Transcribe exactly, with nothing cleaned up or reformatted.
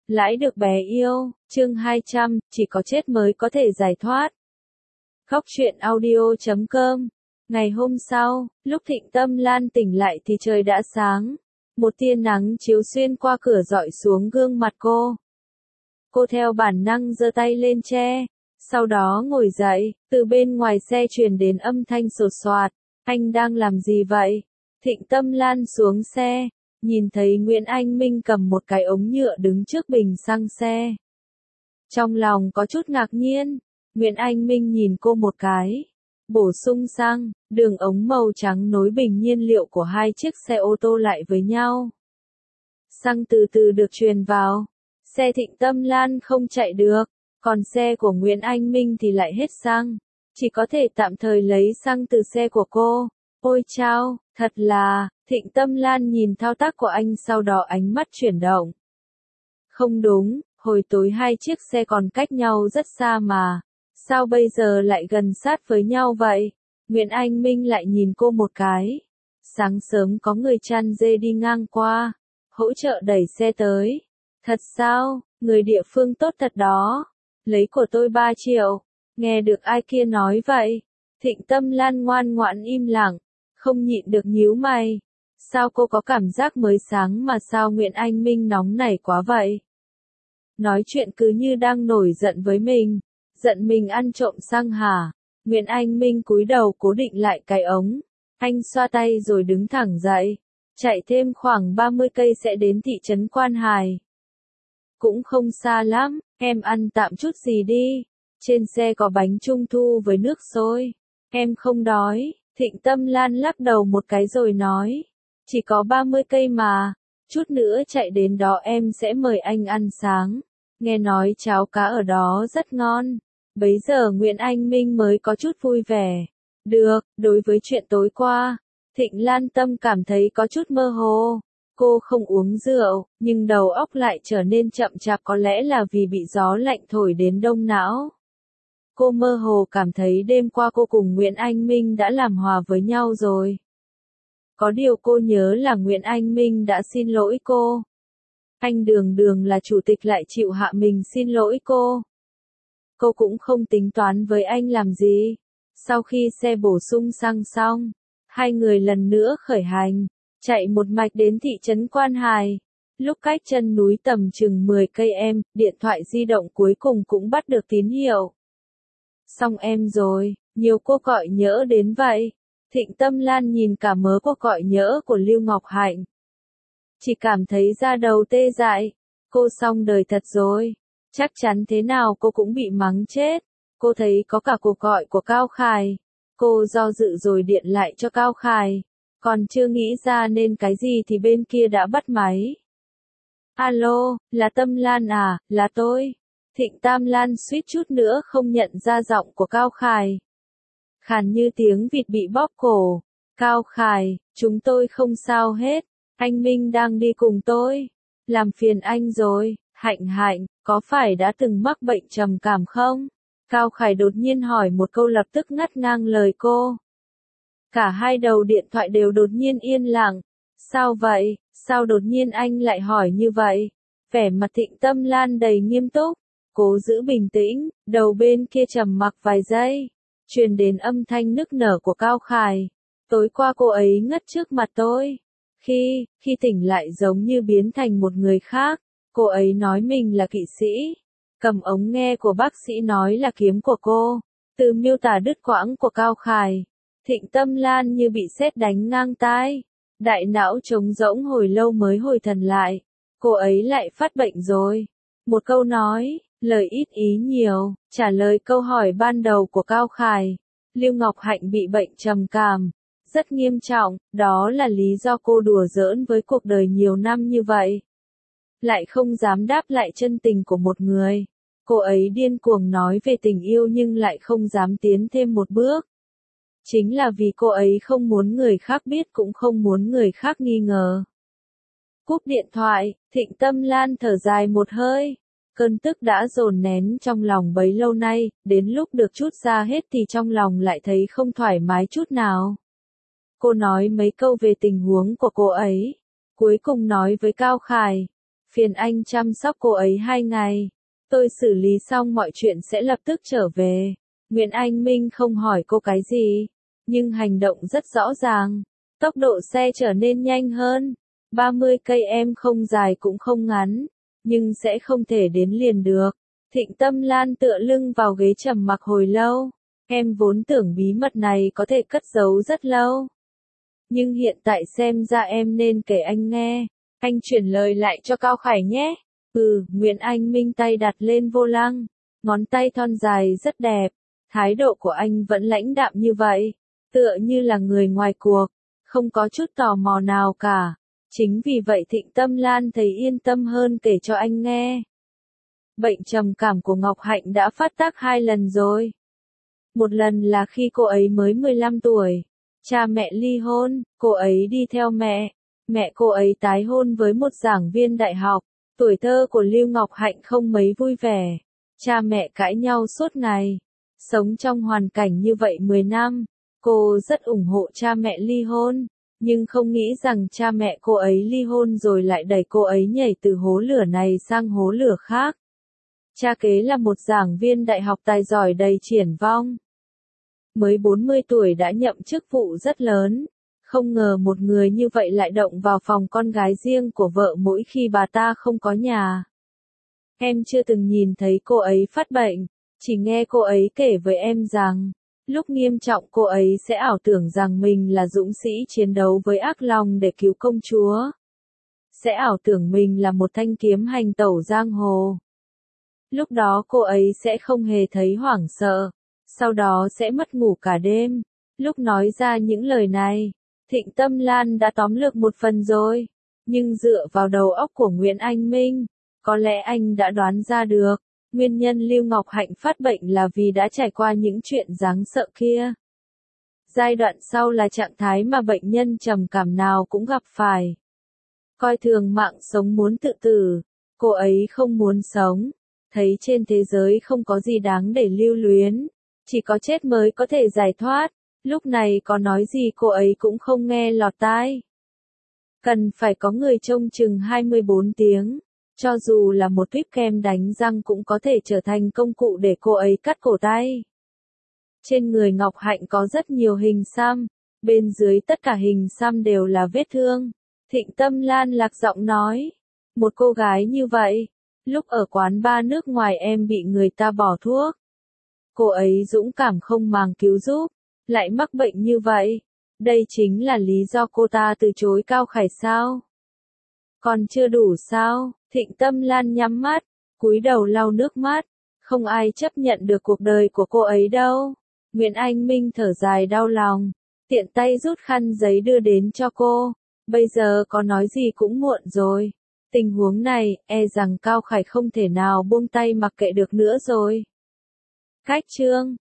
Lãi được bé yêu, chương hai trăm, chỉ có chết mới có thể giải thoát. Khóc chuyện audio chấm com. Ngày hôm sau, lúc Thịnh Tâm Lan tỉnh lại thì trời đã sáng. Một tia nắng chiếu xuyên qua cửa rọi xuống gương mặt cô. Cô theo bản năng giơ tay lên che, sau đó ngồi dậy, từ bên ngoài xe truyền đến âm thanh sột soạt. Anh đang làm gì vậy? Thịnh Tâm Lan xuống xe, nhìn thấy Nguyễn Anh Minh cầm một cái ống nhựa đứng trước bình xăng xe. Trong lòng có chút ngạc nhiên, Nguyễn Anh Minh nhìn cô một cái. Bổ sung xăng, đường ống màu trắng nối bình nhiên liệu của hai chiếc xe ô tô lại với nhau. Xăng từ từ được truyền vào. Xe Thịnh Tâm Lan không chạy được, còn xe của Nguyễn Anh Minh thì lại hết xăng. Chỉ có thể tạm thời lấy xăng từ xe của cô. Ôi chao, thật là, Thịnh Tâm Lan nhìn thao tác của anh sau đó ánh mắt chuyển động. Không đúng, hồi tối hai chiếc xe còn cách nhau rất xa mà. Sao bây giờ lại gần sát với nhau vậy? Nguyễn Anh Minh lại nhìn cô một cái. Sáng sớm có người chăn dê đi ngang qua, hỗ trợ đẩy xe tới. Thật sao, người địa phương tốt thật đó. Lấy của tôi ba triệu. Nghe được ai kia nói vậy? Thịnh Tâm Lan ngoan ngoãn im lặng, không nhịn được nhíu mày. Sao cô có cảm giác mới sáng mà sao Nguyễn Anh Minh nóng nảy quá vậy? Nói chuyện cứ như đang nổi giận với mình. Giận mình ăn trộm xăng hả? Nguyễn Anh Minh cúi đầu cố định lại cái ống. Anh xoa tay rồi đứng thẳng dậy. Chạy thêm khoảng ba mươi cây sẽ đến thị trấn Quan Hải. Cũng không xa lắm, em ăn tạm chút gì đi. Trên xe có bánh trung thu với nước sôi. Em không đói. Thịnh Tâm Lan lắc đầu một cái rồi nói. Chỉ có ba mươi cây mà. Chút nữa chạy đến đó em sẽ mời anh ăn sáng. Nghe nói cháo cá ở đó rất ngon. Bấy giờ Nguyễn Anh Minh mới có chút vui vẻ. Được, đối với chuyện tối qua, Thịnh Lan Tâm cảm thấy có chút mơ hồ. Cô không uống rượu, nhưng đầu óc lại trở nên chậm chạp có lẽ là vì bị gió lạnh thổi đến đông não. Cô mơ hồ cảm thấy đêm qua cô cùng Nguyễn Anh Minh đã làm hòa với nhau rồi. Có điều cô nhớ là Nguyễn Anh Minh đã xin lỗi cô. Anh Đường Đường là chủ tịch lại chịu hạ mình xin lỗi cô. Cô cũng không tính toán với anh làm gì. Sau khi xe bổ sung xăng xong, hai người lần nữa khởi hành, chạy một mạch đến thị trấn Quan Hải. Lúc cách chân núi tầm chừng mười cây em, điện thoại di động cuối cùng cũng bắt được tín hiệu. Xong em rồi, nhiều cuộc gọi nhỡ đến vậy. Thịnh Tâm Lan nhìn cả mớ cuộc gọi nhỡ của Lưu Ngọc Hạnh. Chỉ cảm thấy da đầu tê dại. Cô xong đời thật rồi. Chắc chắn thế nào cô cũng bị mắng chết. Cô thấy có cả cuộc gọi của Cao Khải. Cô do dự rồi điện lại cho Cao Khải. Còn chưa nghĩ ra nên cái gì thì bên kia đã bắt máy. Alo, là Tâm Lan à, là tôi. Thịnh Tam Lan suýt chút nữa không nhận ra giọng của Cao Khải. Khàn như tiếng vịt bị bóp cổ. Cao Khải, chúng tôi không sao hết. Anh Minh đang đi cùng tôi. Làm phiền anh rồi. Hạnh Hạnh, có phải đã từng mắc bệnh trầm cảm không? Cao Khải đột nhiên hỏi một câu lập tức ngắt ngang lời cô. Cả hai đầu điện thoại đều đột nhiên yên lặng. Sao vậy? Sao đột nhiên anh lại hỏi như vậy? Vẻ mặt Thịnh Tâm Lan đầy nghiêm túc. Cố giữ bình tĩnh, đầu bên kia trầm mặc vài giây. Truyền đến âm thanh nức nở của Cao Khải. Tối qua cô ấy ngất trước mặt tôi. Khi, khi tỉnh lại giống như biến thành một người khác. Cô ấy nói mình là kỵ sĩ. Cầm ống nghe của bác sĩ nói là kiếm của cô. Từ miêu tả đứt quãng của Cao Khải, Thịnh Tâm Lan như bị sét đánh ngang tai. Đại não trống rỗng hồi lâu mới hồi thần lại. Cô ấy lại phát bệnh rồi. Một câu nói, lời ít ý nhiều, trả lời câu hỏi ban đầu của Cao Khải. Lưu Ngọc Hạnh bị bệnh trầm cảm. Rất nghiêm trọng, đó là lý do cô đùa giỡn với cuộc đời nhiều năm như vậy. Lại không dám đáp lại chân tình của một người. Cô ấy điên cuồng nói về tình yêu nhưng lại không dám tiến thêm một bước. Chính là vì cô ấy không muốn người khác biết cũng không muốn người khác nghi ngờ. Cúp điện thoại, Thịnh Tâm Lan thở dài một hơi. Cơn tức đã dồn nén trong lòng bấy lâu nay, đến lúc được trút ra hết thì trong lòng lại thấy không thoải mái chút nào. Cô nói mấy câu về tình huống của cô ấy. Cuối cùng nói với Cao Khải. Phiền anh chăm sóc cô ấy hai ngày. Tôi xử lý xong mọi chuyện sẽ lập tức trở về. Nguyễn Anh Minh không hỏi cô cái gì, nhưng hành động rất rõ ràng. Tốc độ xe trở nên nhanh hơn. ba mươi cây em không dài cũng không ngắn, nhưng sẽ không thể đến liền được. Thịnh Tâm Lan tựa lưng vào ghế trầm mặc hồi lâu. Em vốn tưởng bí mật này có thể cất giấu rất lâu. Nhưng hiện tại xem ra em nên kể anh nghe. Anh chuyển lời lại cho Cao Khải nhé. Ừ, Nguyễn Anh Minh tay đặt lên vô lăng. Ngón tay thon dài rất đẹp. Thái độ của anh vẫn lãnh đạm như vậy. Tựa như là người ngoài cuộc. Không có chút tò mò nào cả. Chính vì vậy Thịnh Tâm Lan thấy yên tâm hơn kể cho anh nghe. Bệnh trầm cảm của Ngọc Hạnh đã phát tác hai lần rồi. Một lần là khi cô ấy mới mười lăm tuổi. Cha mẹ ly hôn, cô ấy đi theo mẹ. Mẹ cô ấy tái hôn với một giảng viên đại học. Tuổi thơ của Lưu Ngọc Hạnh không mấy vui vẻ. Cha mẹ cãi nhau suốt ngày. Sống trong hoàn cảnh như vậy mười năm. Cô rất ủng hộ cha mẹ ly hôn. Nhưng không nghĩ rằng cha mẹ cô ấy ly hôn rồi lại đẩy cô ấy nhảy từ hố lửa này sang hố lửa khác. Cha kế là một giảng viên đại học tài giỏi đầy triển vọng. Mới bốn mươi tuổi đã nhậm chức vụ rất lớn. Không ngờ một người như vậy lại động vào phòng con gái riêng của vợ mỗi khi bà ta không có nhà. Em chưa từng nhìn thấy cô ấy phát bệnh, chỉ nghe cô ấy kể với em rằng, lúc nghiêm trọng cô ấy sẽ ảo tưởng rằng mình là dũng sĩ chiến đấu với ác long để cứu công chúa. Sẽ ảo tưởng mình là một thanh kiếm hành tẩu giang hồ. Lúc đó cô ấy sẽ không hề thấy hoảng sợ, sau đó sẽ mất ngủ cả đêm. Lúc nói ra những lời này, Thịnh Tâm Lan đã tóm lược một phần rồi, nhưng dựa vào đầu óc của Nguyễn Anh Minh, có lẽ anh đã đoán ra được, nguyên nhân Lưu Ngọc Hạnh phát bệnh là vì đã trải qua những chuyện đáng sợ kia. Giai đoạn sau là trạng thái mà bệnh nhân trầm cảm nào cũng gặp phải. Coi thường mạng sống muốn tự tử, cô ấy không muốn sống, thấy trên thế giới không có gì đáng để lưu luyến, chỉ có chết mới có thể giải thoát. Lúc này có nói gì cô ấy cũng không nghe lọt tai. Cần phải có người trông chừng hai mươi bốn tiếng, cho dù là một tuyếp kem đánh răng cũng có thể trở thành công cụ để cô ấy cắt cổ tay. Trên người Ngọc Hạnh có rất nhiều hình xăm, bên dưới tất cả hình xăm đều là vết thương. Thịnh Tâm Lan lạc giọng nói, một cô gái như vậy, lúc ở quán bar nước ngoài em bị người ta bỏ thuốc. Cô ấy dũng cảm không màng cứu giúp, lại mắc bệnh như vậy. Đây chính là lý do cô ta từ chối Cao Khải sao? Còn chưa đủ sao? Thịnh Tâm Lan nhắm mắt, cúi đầu lau nước mắt. Không ai chấp nhận được cuộc đời của cô ấy đâu. Nguyễn Anh Minh thở dài đau lòng, tiện tay rút khăn giấy đưa đến cho cô. Bây giờ có nói gì cũng muộn rồi. Tình huống này, e rằng Cao Khải không thể nào buông tay mặc kệ được nữa rồi. Cách chương